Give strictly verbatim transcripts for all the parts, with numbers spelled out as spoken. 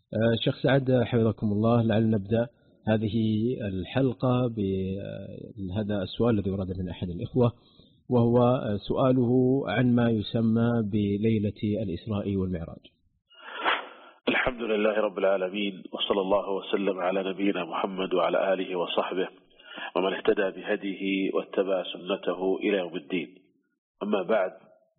شيخ سعد حفظكم الله، لعل نبدأ هذه الحلقة بهذا السؤال الذي ورد من أحد الإخوة، وهو سؤاله عن ما يسمى بليلة الإسراء والمعراج. الحمد لله رب العالمين، وصلى الله وسلم على نبينا محمد وعلى آله وصحبه ومن اهتدى بهديه واتبع سنته إلى يوم الدين. أما بعد،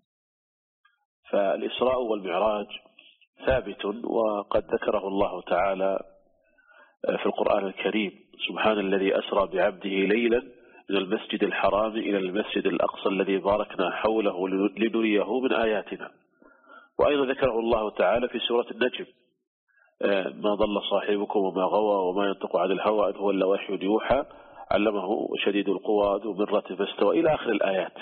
فالإسراء والمعراج ثابت، وقد ذكره الله تعالى في القرآن الكريم: سبحان الذي أسرى بعبده ليلا من المسجد الحرام إلى المسجد الأقصى الذي باركنا حوله لنريه من آياتنا. وأيضا ذكره الله تعالى في سورة النجم: ما ضل صاحبكم وما غوى وما ينطق عن الهوى إن هو إلا وحي يوحى علمه شديد القوى ذو مرة فاستوى إلى آخر الآيات.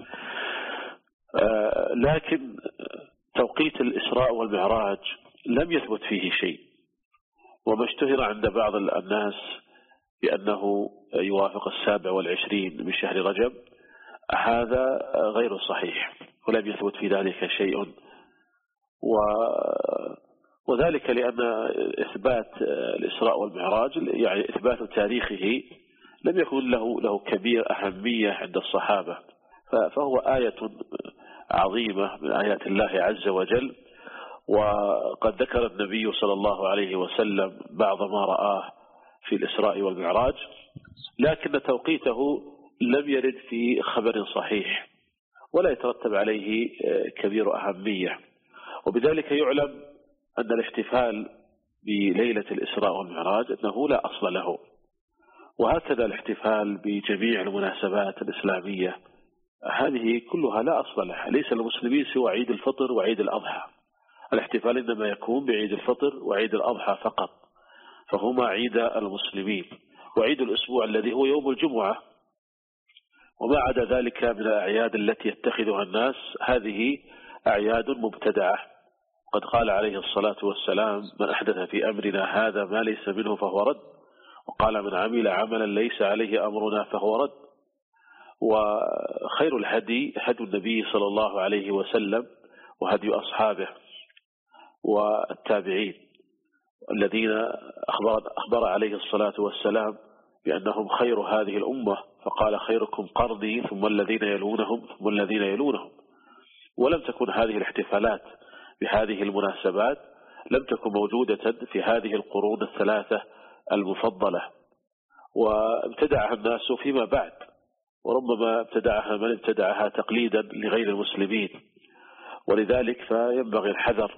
لكن توقيت الإسراء والمعراج لم يثبت فيه شيء، وما اشتهر عند بعض الناس بأنه يوافق السابع والعشرين من شهر رجب هذا غير صحيح، ولم يثبت في ذلك شيء، و وذلك لأن إثبات الإسراء والمعراج يعني إثبات تاريخه لم يكن له له كبير أهمية عند الصحابة، فهو آية عظيمة من آيات الله عز وجل. وقد ذكر النبي صلى الله عليه وسلم بعض ما رآه في الإسراء والمعراج، لكن توقيته لم يرد في خبر صحيح ولا يترتب عليه كبير أهمية، وبذلك يعلم أن الاحتفال بليلة الإسراء والمعراج أنه لا أصل له. وهكذا الاحتفال بجميع المناسبات الإسلامية هذه كلها لا أصل لها، ليس للمسلمين سوى عيد الفطر وعيد الأضحى. الاحتفال إنما يكون بعيد الفطر وعيد الأضحى فقط، فهما عيد المسلمين، وعيد الأسبوع الذي هو يوم الجمعة. وما عدا ذلك من الأعياد التي يتخذها الناس هذه أعياد مبتدعة. قد قال عليه الصلاة والسلام: من أحدث في أمرنا هذا ما ليس منه فهو رد، وقال: من عمل عملا ليس عليه أمرنا فهو رد. وخير الهدي هدي النبي صلى الله عليه وسلم وهدي أصحابه والتابعين الذين أخبر, أخبر عليه الصلاة والسلام بأنهم خير هذه الأمة، فقال: خيركم قرني ثم الذين يلونهم ثم الذين يلونهم. ولم تكن هذه الاحتفالات بهذه المناسبات لم تكن موجودة في هذه القرون الثلاثة المفضلة، وابتدعها الناس فيما بعد، وربما ابتدعها من ابتدعها تقليدا لغير المسلمين. ولذلك فينبغي الحذر،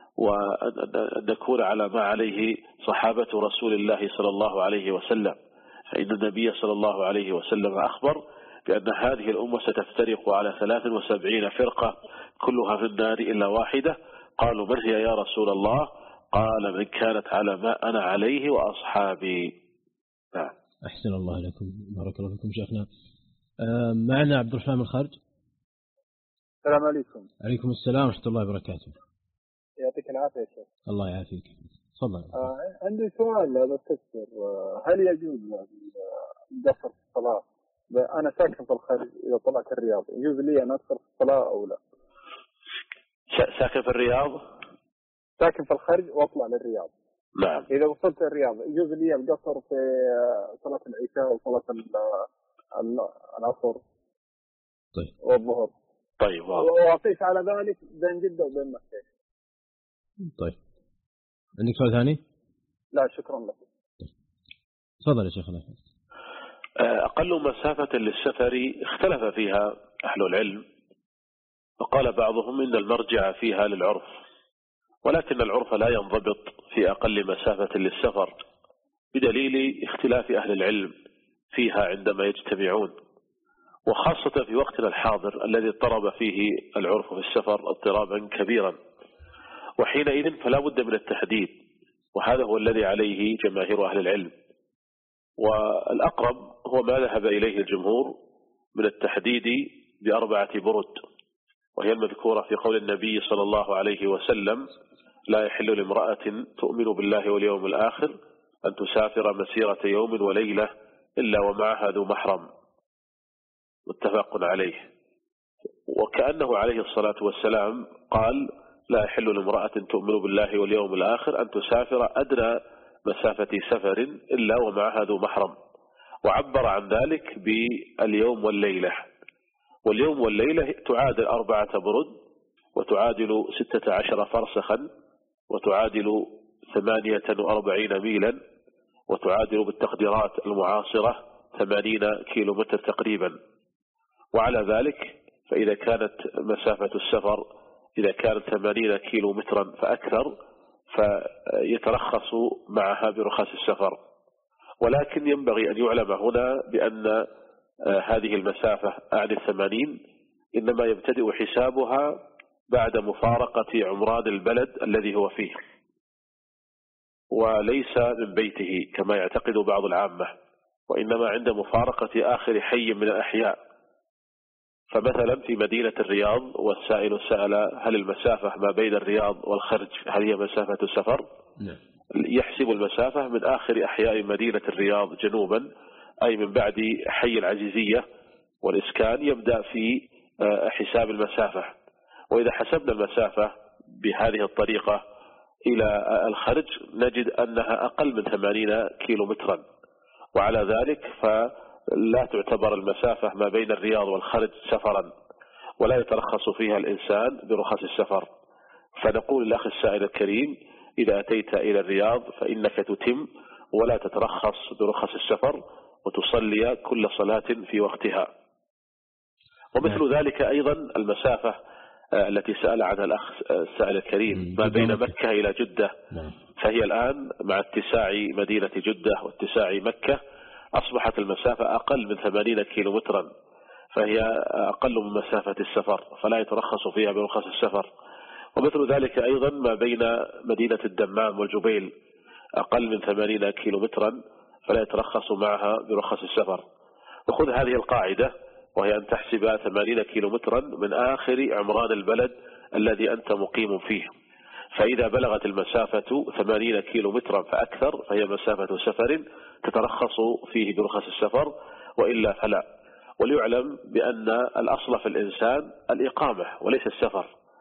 وأن نكون على ما عليه صحابة رسول الله صلى الله عليه وسلم، فإن النبي صلى الله عليه وسلم أخبر بأن هذه الأمة ستفترق على ثلاث وسبعين فرقة كلها في النار إلا واحدة. قالوا: من هي يا رسول الله؟ قال: من كانت على ما أنا عليه وأصحابي. نعم. أحسن الله لكم، بارك الله فيكم شيخنا. معنا عبد الرحمن الخارج. السلام عليكم. عليكم السلام ورحمة الله وبركاته. يعطيك العافية يا شيخ. الله يعافيك. تفضل. آه عندي سؤال بستفسر، هل يجوز قصر الصلاة؟ أنا ساكن في الخارج، إذا طلعت الرياض يجوز لي أن أقصر الصلاة أو لا؟ ساكن في الرياض؟ ساكن في الخارج وأطلع للرياض. نعم. إذا وصلت الرياض يجوز لي القصر في صلاة العشاء وصلاة العصر طيب. والظهر. طيب. وأضيف على ذلك بين جدة وبين مكة. طيب. عندك سؤال ثاني؟ لا شكرا لك. تفضل يا شيخنا. أقل مسافة للسفر اختلف فيها أهل العلم، وقال بعضهم إن المرجع فيها للعرف، ولكن العرف لا ينضبط في أقل مسافة للسفر بدليل اختلاف أهل العلم فيها عندما يجتمعون، وخاصة في وقتنا الحاضر الذي اضطرب فيه العرف في السفر اضطرابا كبيرا، وحينئذ فلا بد من التحديد، وهذا هو الذي عليه جماهير أهل العلم. والأقرب هو ما ذهب إليه الجمهور من التحديد بأربعة برد، وهي المذكورة في قول النبي صلى الله عليه وسلم: لا يحل لامرأة تؤمن بالله واليوم الآخر أن تسافر مسيرة يوم وليلة إلا ومعها ذو محرم، متفق عليه. وكأنه عليه الصلاة والسلام قال: لا يحل لامرأة تؤمن بالله واليوم الآخر أن تسافر أدنى مسافة سفر إلا ومعها ذو محرم، وعبر عن ذلك باليوم والليلة. واليوم والليلة تعادل أربعة برد، وتعادل ستة عشر فرسخا، وتعادل ثمانية وأربعين ميلا، وتعادل بالتقديرات المعاصرة ثمانين كيلو متر تقريبا. وعلى ذلك فإذا كانت مسافة السفر إذا كانت ثمانين كيلو مترا فأكثر فيترخص معها برخص السفر. ولكن ينبغي أن يعلم هنا بأن هذه المسافة أعني الثمانين إنما يبتدئ حسابها بعد مفارقة عمران البلد الذي هو فيه، وليس من بيته كما يعتقد بعض العامة، وإنما عند مفارقة آخر حي من الأحياء. فمثلا في مدينة الرياض، والسائل سأل هل المسافة ما بين الرياض والخرج هل هي مسافة سفر؟ يحسب المسافة من آخر أحياء مدينة الرياض جنوبا، أي من بعد حي العزيزية والإسكان، يبدأ في حساب المسافة. وإذا حسبنا المسافة بهذه الطريقة إلى الخرج نجد أنها أقل من ثمانين كيلو مترا، وعلى ذلك فلا تعتبر المسافة ما بين الرياض والخرج سفرا، ولا يترخص فيها الإنسان برخص السفر. فنقول للأخ السائل الكريم إذا أتيت إلى الرياض فإنك تتم ولا تترخص برخص السفر، وتصلي كل صلاة في وقتها. ومثل ذلك أيضا المسافة التي سأل عنها الأخ السائل الكريم ما بين مكة إلى جدة، فهي الآن مع اتساع مدينة جدة واتساع مكة أصبحت المسافة أقل من ثمانين كيلو مترا، فهي أقل من مسافة السفر، فلا يترخص فيها برخص السفر. ومثل ذلك أيضا ما بين مدينة الدمام والجبيل أقل من ثمانين كيلو مترا، فلا يترخص معها برخص السفر. وخذ هذه القاعدة، وهي أن تحسب ثمانين كيلو مترا من آخر عمران البلد الذي أنت مقيم فيه. فإذا بلغت المسافة ثمانين كيلو مترا فأكثر فهي مسافة سفر تترخص فيه برخص السفر، وإلا فلا. وليعلم بأن الأصل في الإنسان الإقامة وليس السفر،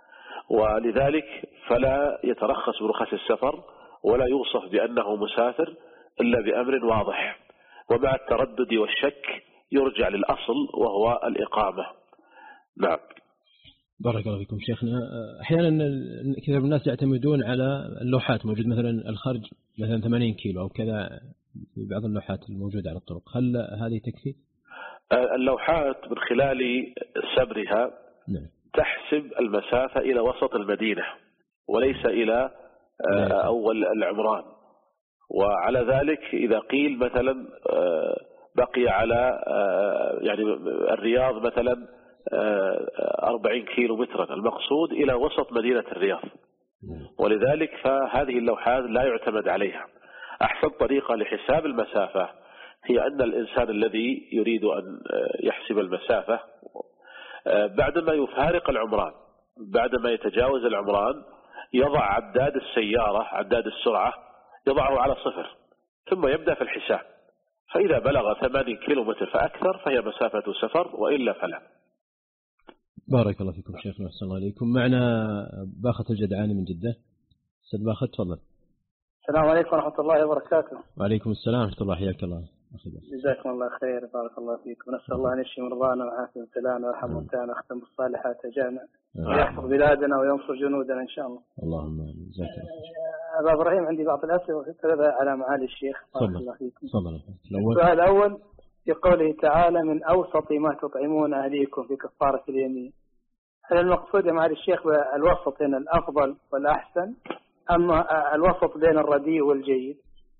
ولذلك فلا يترخص برخص السفر ولا يوصف بأنه مسافر إلا بأمر واضح، ومع التردد والشك يرجع للأصل وهو الإقامة. نعم. بارك الله فيكم شيخنا. أحيانا كثير من الناس يعتمدون على اللوحات، موجود مثلا الخرج مثلا ثمانين كيلو أو كذا في بعض اللوحات الموجودة على الطرق، هل هذه تكفي؟ اللوحات من خلال سبرها نعم. تحسب المسافة إلى وسط المدينة وليس إلى أول العمران. وعلى ذلك إذا قيل مثلا بقي على يعني الرياض مثلا أربعين كيلو مترا، المقصود إلى وسط مدينة الرياض، ولذلك فهذه اللوحات لا يعتمد عليها. أحسن طريقة لحساب المسافة هي أن الإنسان الذي يريد أن يحسب المسافة بعدما يفارق العمران، بعدما يتجاوز العمران، يضع عداد السيارة عداد السرعة يضعه على صفر، ثم يبدأ في الحساب. فإذا بلغ ثمانين كيلو متر فأكثر فهي مسافة سفر، وإلا فلا. بارك الله فيكم شيخنا وأحسن الله عليكم. معنا باخت الجدعاني من جدة. أستاذ باخت تفضل. السلام عليكم ورحمة الله وبركاته. وعليكم السلام ورحمة الله، حياك الله. جزاكم الله خير، بارك الله فيكم. نسأل الله أن يشفي مرضانا ويعافي مبتلانا ويرحم موتانا ويختم بالصالحات جامع ويحفظ بلادنا وينصر جنودنا إن شاء الله. اللهم آمين. جزاك الله خير. أبا إبراهيم عندي بعض الأسئلة وثلاثة على معالي الشيخ. بارك الله فيكم. السؤال الأول في قوله تعالى من أوسط ما تطعمون أهليكم في كفارة اليمين، هل المقصود يا معالي الشيخ الوسط هنا الأفضل والأحسن أما الوسط بين الرديء والجيد؟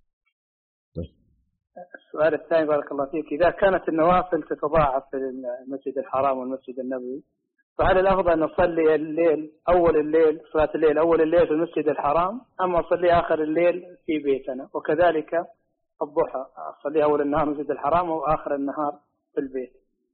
السؤال الثاني بارك الله فيك، إذا كانت النوافل تتضاعف في المسجد الحرام والمسجد النبوي، فهل الأفضل أن نصلي الليل أول الليل صلاة الليل أول الليل في المسجد الحرام أم أصلي آخر الليل في بيتنا؟ وكذلك الضحى أصلي أول النهار في المسجد الحرام وآخر النهار في البيت.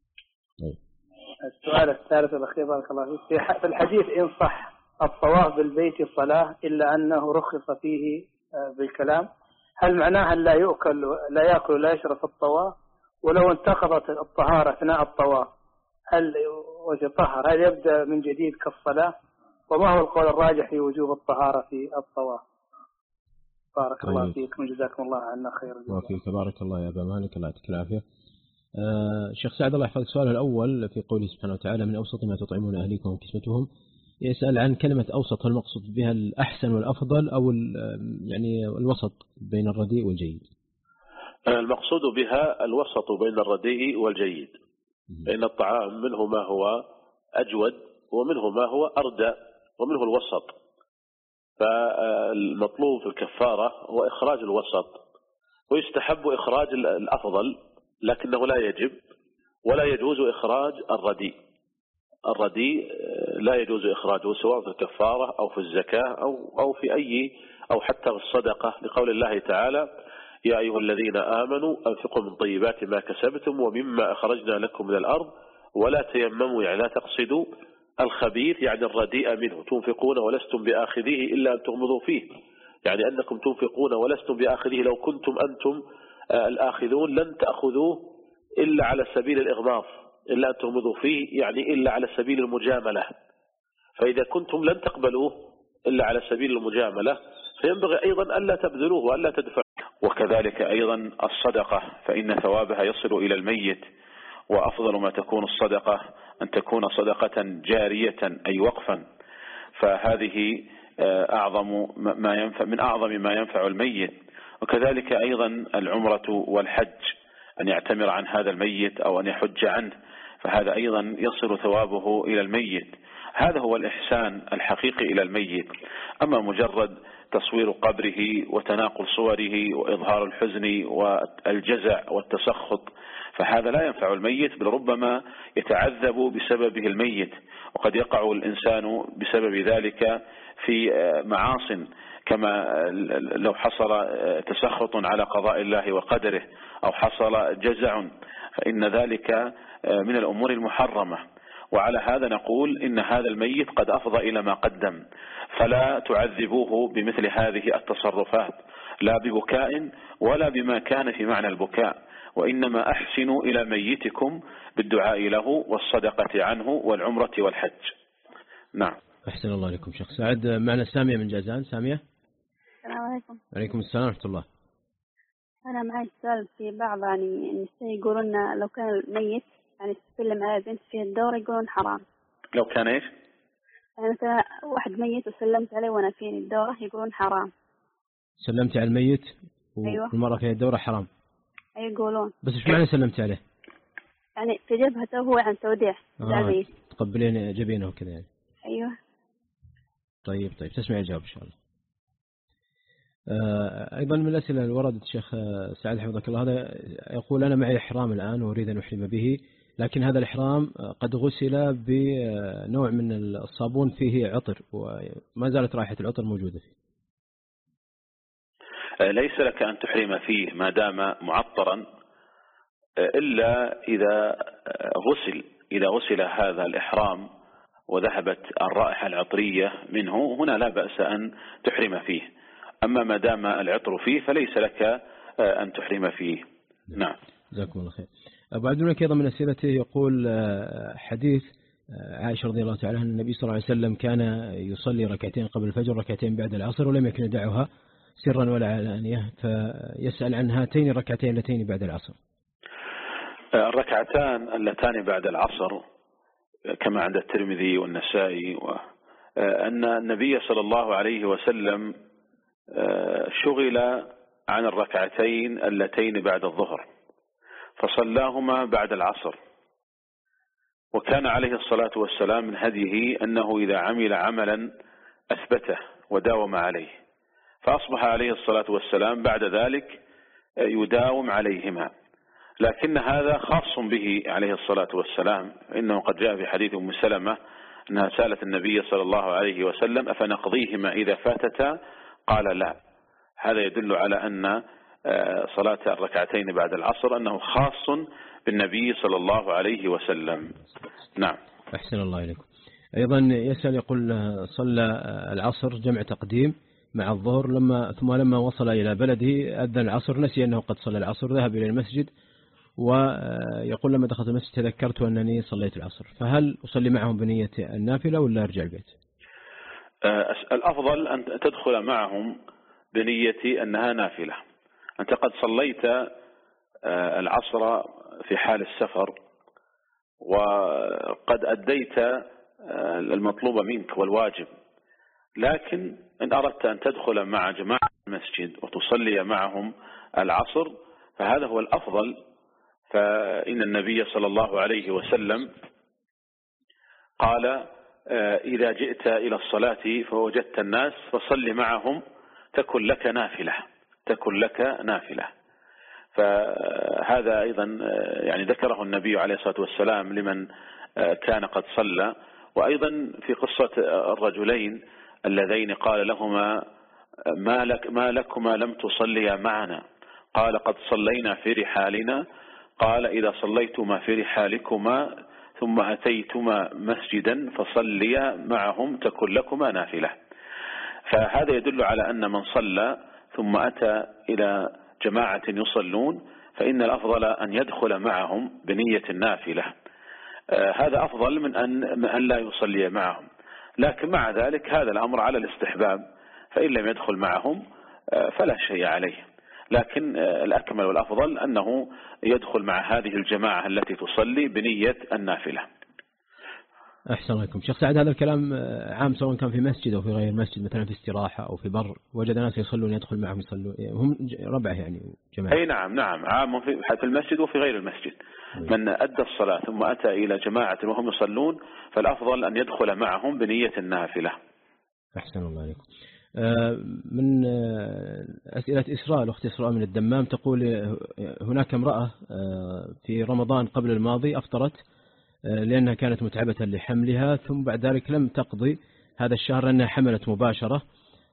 السؤال الثالث والأخير بارك الله فيك، في الحديث إن صح الطواف بالبيت صلاة إلا أنه رخص فيه بالكلام، هل معناها لا يأكل لا يأكل ولا يشرب في الطواف؟ ولو انتقضت الطهارة أثناء الطواف هل ويتطهر هل يبدأ من جديد كالصلاة وما هو القول الراجح في وجوب الطهارة في الطواف؟ بارك طيب. الله فيكم وجزاكم الله عنا خير الجزاء. وفيك بارك الله يا أبا مالك، الله يعطيك العافية. آه شيخ سعد الله يحفظك، السؤال الأول في قوله سبحانه وتعالى من أوسط ما تطعمون أهليكم وكسوتهم، يسأل عن كلمة أوسط، هل المقصود بها الأحسن والأفضل أو يعني الوسط بين الرديء والجيد؟ المقصود بها الوسط بين الرديء والجيد، لأن الطعام منه ما هو أجود ومنه ما هو أردى ومنه الوسط، فالمطلوب في الكفارة هو إخراج الوسط، ويستحب إخراج الأفضل لكنه لا يجب ولا يجوز إخراج الرديء. الرديء لا يجوز إخراجه سواء في الكفارة أو في الزكاة أو أو في أي أو حتى في الصدقة، لقول الله تعالى يا أيها الذين آمنوا أنفقوا من طيبات ما كسبتم ومما أخرجنا لكم من الأرض ولا تيمموا، يعني لا تقصدوا الخبيث يعني الرديء منه، تنفقون ولستم بآخذيه إلا أن تغمضوا فيه، يعني أنكم تنفقون ولستم بآخذيه، لو كنتم أنتم الآخذون لن تأخذوه إلا على سبيل الإغماض، إلا أن تغمضوا فيه يعني إلا على سبيل المجاملة، فإذا كنتم لن تقبلوه إلا على سبيل المجاملة فينبغي أيضا ألا تبذلوه وألا تدفعوه. وكذلك أيضا الصدقة فإن ثوابها يصل إلى الميت، وأفضل ما تكون الصدقة أن تكون صدقة جارية أي وقفا، فهذه أعظم ما ينفع من أعظم ما ينفع الميت. وكذلك أيضا العمرة والحج، أن يعتمر عن هذا الميت أو أن يحج عنه، فهذا أيضا يصل ثوابه إلى الميت. هذا هو الإحسان الحقيقي إلى الميت. أما مجرد تصوير قبره وتناقل صوره وإظهار الحزن والجزع والتسخط فهذا لا ينفع الميت، بل ربما يتعذب بسببه الميت، وقد يقع الإنسان بسبب ذلك في معاصٍ، كما لو حصل تسخط على قضاء الله وقدره أو حصل جزع، فإن ذلك من الأمور المحرمة. وعلى هذا نقول إن هذا الميت قد أفضى إلى ما قدم، فلا تعذبوه بمثل هذه التصرفات، لا ببكاء ولا بما كان في معنى البكاء، وإنما أحسنوا إلى ميتكم بالدعاء له والصدقة عنه والعمرة والحج. نعم. أحسن الله عليكم شيخ سعد. معنا سامية من جازان. سامية. السلام عليكم. عليكم السلام ورحمة الله. أنا معي سؤال في بعض يعني يقولون لو كان الميت يعني تسلم على بنت في الدور يقولون حرام. لو كان إيش؟ يعني مثلا واحد ميت وسلمت عليه وأنا في الدورة يقولون حرام. سلمت على الميت والمرأة أيوة. في الدورة حرام. أي يقولون. بس إيش معنى سلمت عليه؟ يعني في جبهته هو عن توديع. آه تقبلين جبينه وكذا يعني. أيوة. طيب طيب تسمع الجواب إن شاء الله. آه أيضا من الأسئلة اللي وردت الشيخ سعد حفظك الله، هذا يقول أنا معي إحرام الآن وأريد أن أحرم به، لكن هذا الإحرام قد غسل بنوع من الصابون فيه عطر وما زالت رائحة العطر موجودة فيه. ليس لك أن تحرم فيه ما دام معطرا إلا إذا غسل إذا غسل هذا الإحرام وذهبت الرائحة العطرية منه، هنا لا بأس أن تحرم فيه. أما ما دام العطر فيه فليس لك أن تحرم فيه. نعم. جزاكم الله خير. أبو عبد الملك أيضا من أسئلته يقول حديث عائشة رضي الله تعالى عنها النبي صلى الله عليه وسلم كان يصلي ركعتين قبل الفجر ركعتين بعد العصر ولم يكن يدعها سرا ولا علانية، فيسأل عن هاتين الركعتين اللتين بعد العصر. الركعتان اللتان بعد العصر كما عند الترمذي والنسائي أن النبي صلى الله عليه وسلم شغل عن الركعتين اللتين بعد الظهر فصلاهما بعد العصر، وكان عليه الصلاة والسلام من هديه أنه إذا عمل عملا أثبته وداوم عليه، فأصبح عليه الصلاة والسلام بعد ذلك يداوم عليهما، لكن هذا خاص به عليه الصلاة والسلام، إنه قد جاء في حديث أم سلمة أنها سألت النبي صلى الله عليه وسلم أفنقضيهما إذا فاتتا؟ قال لا. هذا يدل على أن صلاة الركعتين بعد العصر أنه خاص بالنبي صلى الله عليه وسلم. نعم. أحسن الله إليكم. أيضا يسأل يقول صلى العصر جمع تقديم مع الظهر، لما ثم لما وصل إلى بلده أذن العصر، نسي أنه قد صلى العصر، ذهب إلى المسجد ويقول لما دخلت المسجد تذكرت أنني صليت العصر، فهل أصلي معهم بنية النافلة ولا أرجع البيت؟ الأفضل أن تدخل معهم بنية أنها نافلة. أنت قد صليت العصر في حال السفر وقد أديت المطلوب منك والواجب، لكن إن أردت أن تدخل مع جماعة المسجد وتصلي معهم العصر فهذا هو الأفضل. فإن النبي صلى الله عليه وسلم قال إذا جئت إلى الصلاة فوجدت الناس فصل معهم تكن لك نافلة تكن لك نافلة. فهذا أيضا يعني ذكره النبي عليه الصلاة والسلام لمن كان قد صلى. وأيضا في قصة الرجلين اللذين قال لهما ما, لك ما لكما لم تصليا معنا، قال قد صلينا في رحالنا، قال إذا صليتما في رحالكما ثم أتيتما مسجدا فصليا معهم تكن لكما نافلة. فهذا يدل على أن من صلى ثم أتى إلى جماعة يصلون فإن الأفضل أن يدخل معهم بنية النافلة. هذا أفضل من أن, من أن لا يصلي معهم. لكن مع ذلك هذا الأمر على الاستحباب، فإن لم يدخل معهم فلا شيء عليه. لكن الأكمل والأفضل أنه يدخل مع هذه الجماعة التي تصلي بنية النافلة. أحسن لكم شيخ سعد. هذا الكلام عام سواء كان في مسجد أو في غير مسجد، مثلا في استراحة أو في بر وجد ناس يصلون يدخل معهم يصلون هم ربعه يعني جماعة. أي نعم نعم عام في المسجد وفي غير المسجد. من أدى الصلاة ثم أتى إلى جماعة وهم يصلون فالأفضل أن يدخل معهم بنية النافلة. أحسن الله عليكم. من أسئلة إسراء الأخت إسراء من الدمام تقول هناك امرأة في رمضان قبل الماضي أفطرت لأنها كانت متعبة لحملها، ثم بعد ذلك لم تقضي هذا الشهر لأنها حملت مباشرة،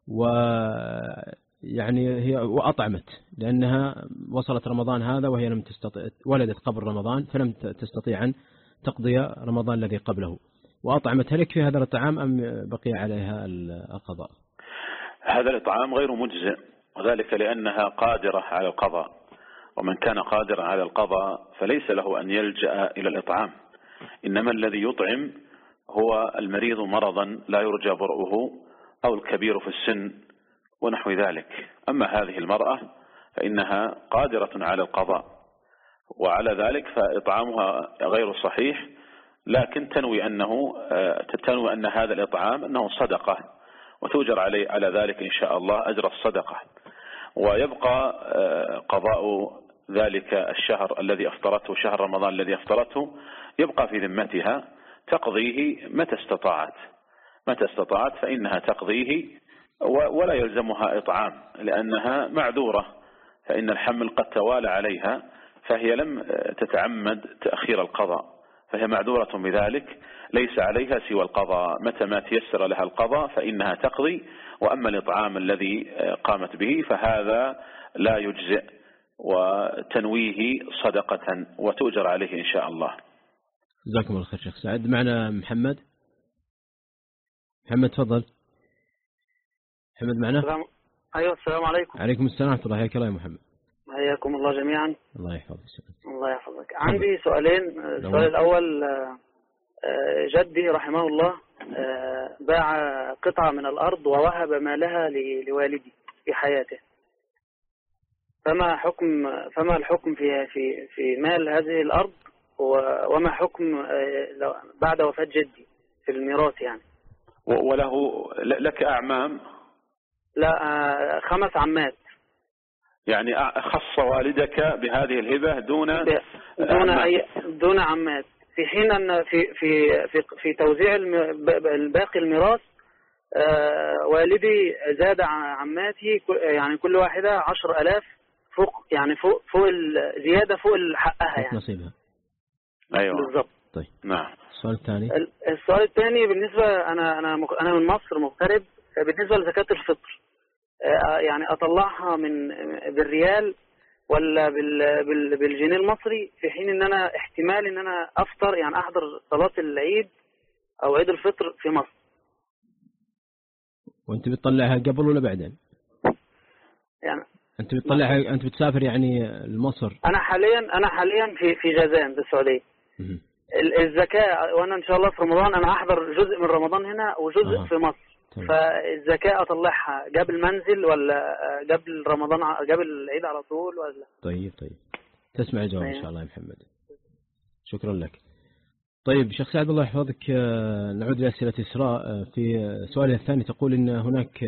ويعني هي وأطعمت لأنها وصلت رمضان هذا وهي لم تستطيع، ولدت قبل رمضان فلم تستطيع أن تقضي رمضان الذي قبله وأطعمت. هل يكفي هذا الطعام أم بقي عليها القضاء؟ هذا الإطعام غير مجزئ، وذلك لأنها قادرة على القضاء، ومن كان قادرا على القضاء فليس له أن يلجأ إلى الإطعام. إنما الذي يطعم هو المريض مرضا لا يرجى برؤه أو الكبير في السن ونحو ذلك. أما هذه المرأة فإنها قادرة على القضاء، وعلى ذلك فإطعامها غير صحيح، لكن تنوي أنه تنوي أن هذا الإطعام أنه صدقة وتؤجر عليه على ذلك إن شاء الله أجر الصدقة، ويبقى قضاء ذلك الشهر الذي أفطرته، شهر رمضان الذي أفطرته، يبقى في ذمتها تقضيه متى استطاعت متى استطاعت فإنها تقضيه ولا يلزمها إطعام لأنها معذورة، فإن الحمل قد توالى عليها فهي لم تتعمد تأخير القضاء، فهي معذورة بذلك، ليس عليها سوى القضاء. متى ما تيسر لها القضاء فإنها تقضي، وأما الإطعام الذي قامت به فهذا لا يجزئ، وتنويه صدقة وتؤجر عليه إن شاء الله. جزاكم الله خير شيخ سعد. معنا محمد. محمد تفضل. محمد معنا. السلام. أيوة السلام عليكم. عليكم السلام ورحمة الله. حياك الله يا محمد. حياكم الله جميعا. الله يحفظك. الله يحفظك. عندي سؤالين. السؤال الأول، جدي رحمه الله باع قطعة من الأرض ووهب مالها لوالدي في حياته، فما حكم فما الحكم في في في مال هذه الأرض، وما حكم بعد وفاة جدي في الميراث يعني؟ وله لك أعمام؟ لا، خمس عمات. يعني خص والدك بهذه الهبة دون دون أي دون عمات، في حين أن في في في في توزيع الباقي الميراث والدي زاد عماتي يعني كل واحدة عشر ألاف فوق، يعني فوق فوق الزيادة فوق حقها يعني نصيبها. أيوة بالضبط. طيب نعم. السؤال الثاني. السؤال الثاني بالنسبة أنا أنا أنا من مصر مغترب، بالنسبة لزكاة الفطر يعني أطلعها من بالريال ولا بالجنيه المصري، في حين ان انا احتمال ان انا افطر يعني احضر صلاة العيد او عيد الفطر في مصر؟ وانت بتطلعها قبل ولا بعدين؟ يعني انت بتطلعها انت بتسافر يعني لمصر؟ انا حاليا انا حاليا في في جازان بالسعودية. الزكاة وانا ان شاء الله في رمضان انا احضر جزء من رمضان هنا وجزء آه. في مصر، فالزكاة أطلعها قبل منزل ولا قبل رمضان قبل العيد على طول ولا؟ طيب طيب تسمع الجواب إن شاء الله يا محمد. شكرا لك. طيب شيخ سعد الله يحفظك، نعود لأسئلة إسراء. في سؤالها الثاني تقول إن هناك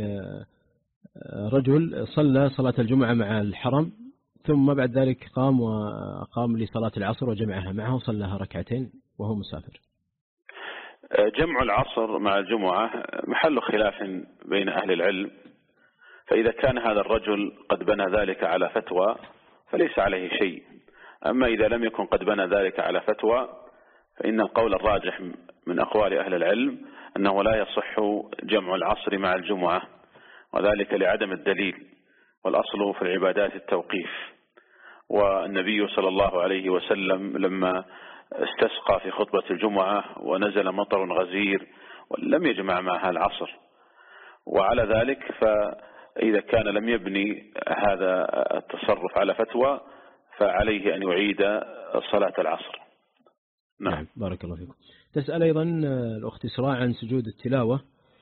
رجل صلى صلاة الجمعة مع الحرم ثم بعد ذلك قام وقام لصلاة العصر وجمعها معه وصلىها ركعتين وهو مسافر. جمع العصر مع الجمعة محل خلاف بين أهل العلم، فإذا كان هذا الرجل قد بنى ذلك على فتوى فليس عليه شيء، أما إذا لم يكن قد بنى ذلك على فتوى فإن القول الراجح من أقوال أهل العلم أنه لا يصح جمع العصر مع الجمعة، وذلك لعدم الدليل، والأصل في العبادات التوقيف. والنبي صلى الله عليه وسلم لما استسقى في خطبة الجمعة ونزل مطر غزير ولم يجمع معها العصر، وعلى ذلك فإذا كان لم يبني هذا التصرف على فتوى فعليه أن يعيد صلاة العصر. نعم. نعم بارك الله فيكم. تسأل أيضا الأخت إسراء عن سجود التلاوة،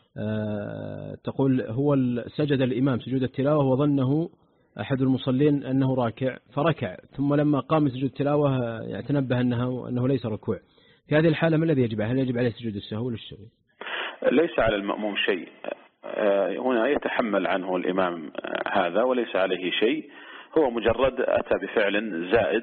تقول هو سجد الإمام سجود التلاوة وظنه أحد المصلين أنه راكع فركع، ثم لما قام سجود التلاوة يتنبه أنه, أنه ليس ركوع. في هذه الحالة ما الذي يجب؟ هل يجب عليه سجود السهو ولا السهو؟ ليس على المأموم شيء، هنا يتحمل عنه الإمام هذا وليس عليه شيء، هو مجرد أتى بفعل زائد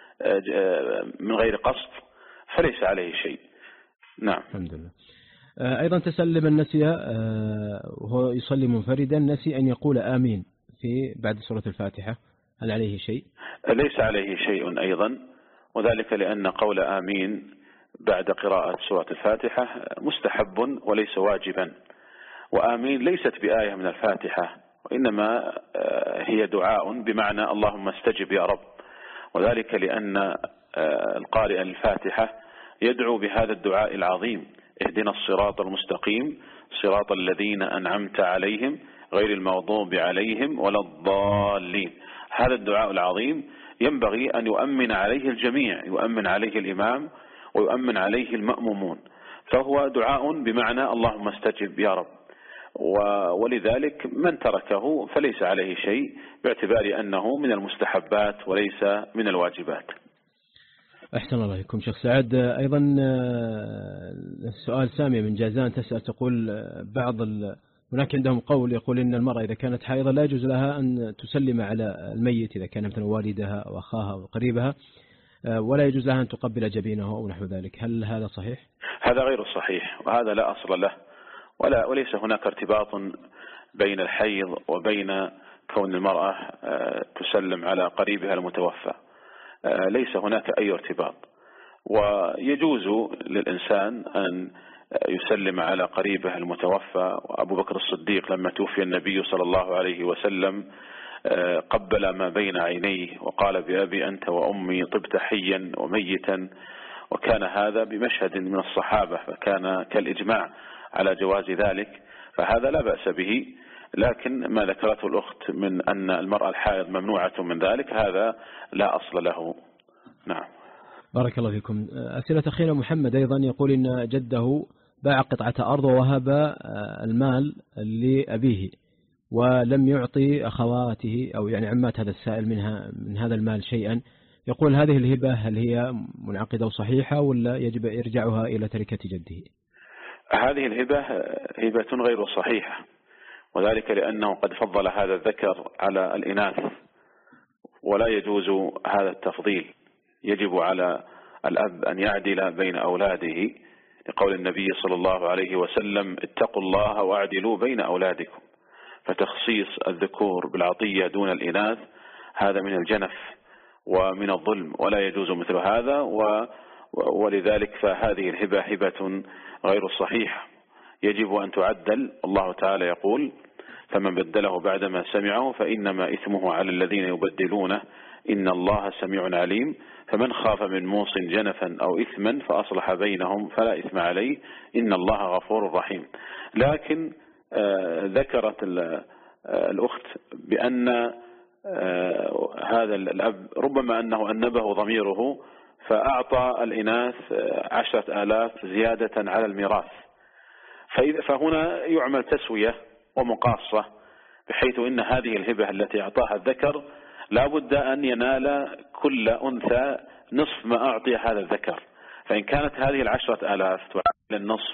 من غير قصد فليس عليه شيء. نعم. الحمد لله. أيضا تسأل من نسي وهو يصلي منفردا نسي أن يقول آمين في بعد سورة الفاتحة، هل عليه شيء؟ ليس عليه شيء أيضا، وذلك لأن قول آمين بعد قراءة سورة الفاتحة مستحب وليس واجبا، وآمين ليست بآية من الفاتحة وإنما هي دعاء بمعنى اللهم استجب يا رب، وذلك لأن القارئ الفاتحة يدعو بهذا الدعاء العظيم: اهدنا الصراط المستقيم صراط الذين أنعمت عليهم غير المغضوب عليهم ولا الضالين. هذا الدعاء العظيم ينبغي أن يؤمن عليه الجميع، يؤمن عليه الإمام ويؤمن عليه المأمومون، فهو دعاء بمعنى اللهم استجب يا رب، ولذلك من تركه فليس عليه شيء باعتبار أنه من المستحبات وليس من الواجبات. أحسن الله إليكم شيخ سعد. أيضا السؤال سامية من جازان تسأل تقول بعض ال... هناك عندهم قول يقول إن المرأة إذا كانت حائضة لا يجوز لها أن تسلم على الميت إذا كان مثلا والدها أو أخاها أو قريبها، ولا يجوز لها أن تقبل جبينه أو نحو ذلك، هل هذا صحيح؟ هذا غير صحيح، وهذا لا أصل له، ولا وليس هناك ارتباط بين الحيض وبين كون المرأة تسلم على قريبها المتوفى، ليس هناك أي ارتباط. ويجوز للإنسان أن يسلم على قريبه المتوفى، وأبو بكر الصديق لما توفي النبي صلى الله عليه وسلم قبل ما بين عينيه وقال بأبي أنت وأمي طبت حيا وميتا، وكان هذا بمشهد من الصحابة، فكان كالإجماع على جواز ذلك، فهذا لا بأس به. لكن ما ذكرته الأخت من أن المرأة الحائض ممنوعة من ذلك هذا لا أصل له. نعم. بارك الله فيكم. أسئلة أخينا محمد أيضا يقول إن جده باع قطعة أرض ووهب المال لأبيه ولم يعطي أخواته أو يعني عمات هذا السائل منها من هذا المال شيئا، يقول هذه الهبة هل هي منعقدة وصحيحة ولا يجب إرجاعها إلى تركة جده؟ هذه الهبة هبة غير صحيحة، وذلك لأنه قد فضل هذا الذكر على الإناث، ولا يجوز هذا التفضيل، يجب على الأب أن يعدل بين أولاده لقول النبي صلى الله عليه وسلم اتقوا الله واعدلوا بين أولادكم، فتخصيص الذكور بالعطية دون الإناث هذا من الجنف ومن الظلم، ولا يجوز مثل هذا، ولذلك فهذه الهبة هبة غير صحيحة، يجب أن تعدل. الله تعالى يقول فمن بدله بعدما سمعه فإنما إثمه على الذين يبدلونه إن الله سميع عليم، فمن خاف من موص جنفا أو إثما فأصلح بينهم فلا إثم عليه إن الله غفور رحيم. لكن آه ذكرت الأخت بأن آه هذا الأب ربما أنه أنبه ضميره فأعطى الإناث عشرة آلاف زيادة على الميراث، فهنا يعمل تسوية ومقاصة، بحيث إن هذه الهبة التي أعطاها الذكر لا بد أن ينال كل أنثى نصف ما أعطي هذا الذكر. فإن كانت هذه العشرة آلاف تعادل النصف،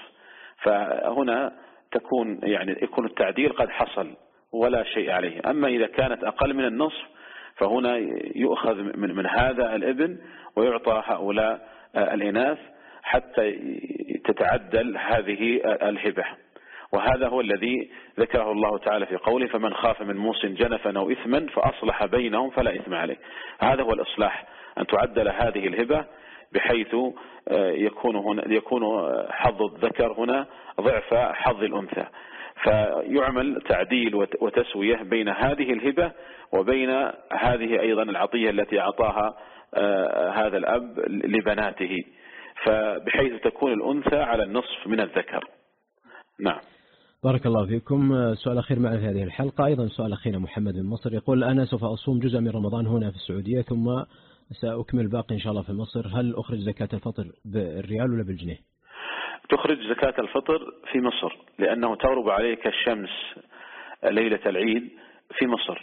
فهنا تكون يعني يكون التعديل قد حصل ولا شيء عليه. أما إذا كانت أقل من النصف فهنا يؤخذ من, من هذا الابن ويعطى هؤلاء الإناث حتى تتعدل هذه الهبة. وهذا هو الذي ذكره الله تعالى في قوله فمن خاف من موص جنفا أو إثما فأصلح بينهم فلا إثم عليه. هذا هو الإصلاح، أن تعدل هذه الهبة بحيث يكون هنا يكون حظ الذكر هنا ضعف حظ الأنثى، فيعمل تعديل وتسوية بين هذه الهبة وبين هذه أيضا العطية التي أعطاها هذا الأب لبناته، فبحيث تكون الأنثى على النصف من الذكر. نعم. بارك الله فيكم. سؤال أخير معنا في هذه الحلقة، أيضا سؤال أخينا محمد من مصر، يقول أنا سوف أصوم جزء من رمضان هنا في السعودية ثم سأكمل الباقي إن شاء الله في مصر، هل أخرج زكاة الفطر بالريال ولا بالجنيه؟ تخرج زكاة الفطر في مصر، لأنه تغرب عليك الشمس ليلة العيد في مصر،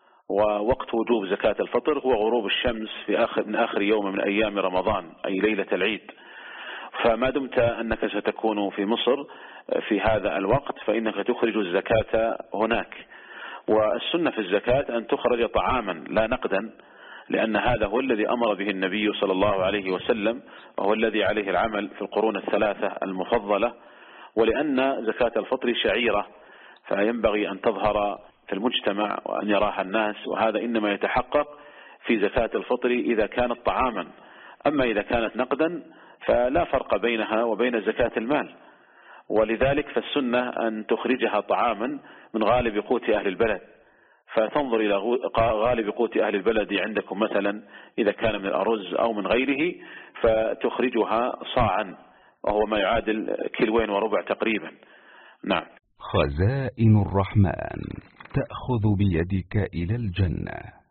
ووقت وجوب زكاة الفطر هو غروب الشمس في آخر من آخر يوم من أيام رمضان أي ليلة العيد. فما دمت أنك ستكون في مصر في هذا الوقت فإنك تخرج الزكاة هناك. والسنة في الزكاة أن تخرج طعاما لا نقدا، لأن هذا هو الذي أمر به النبي صلى الله عليه وسلم، وهو الذي عليه العمل في القرون الثلاثة المفضلة، ولأن زكاة الفطر شعيرة فينبغي أن تظهر في المجتمع وأن يراها الناس، وهذا إنما يتحقق في زكاة الفطر إذا كانت طعاما. أما إذا كانت نقدا فلا فرق بينها وبين زكاة المال، ولذلك فالسنة أن تخرجها طعاما من غالب قوت أهل البلد، فتنظر إلى غالب قوت أهل البلد عندكم مثلا إذا كان من الأرز أو من غيره فتخرجها صاعا وهو ما يعادل كيلوين وربع تقريبا. نعم. خزائن الرحمن تأخذ بيدك إلى الجنة.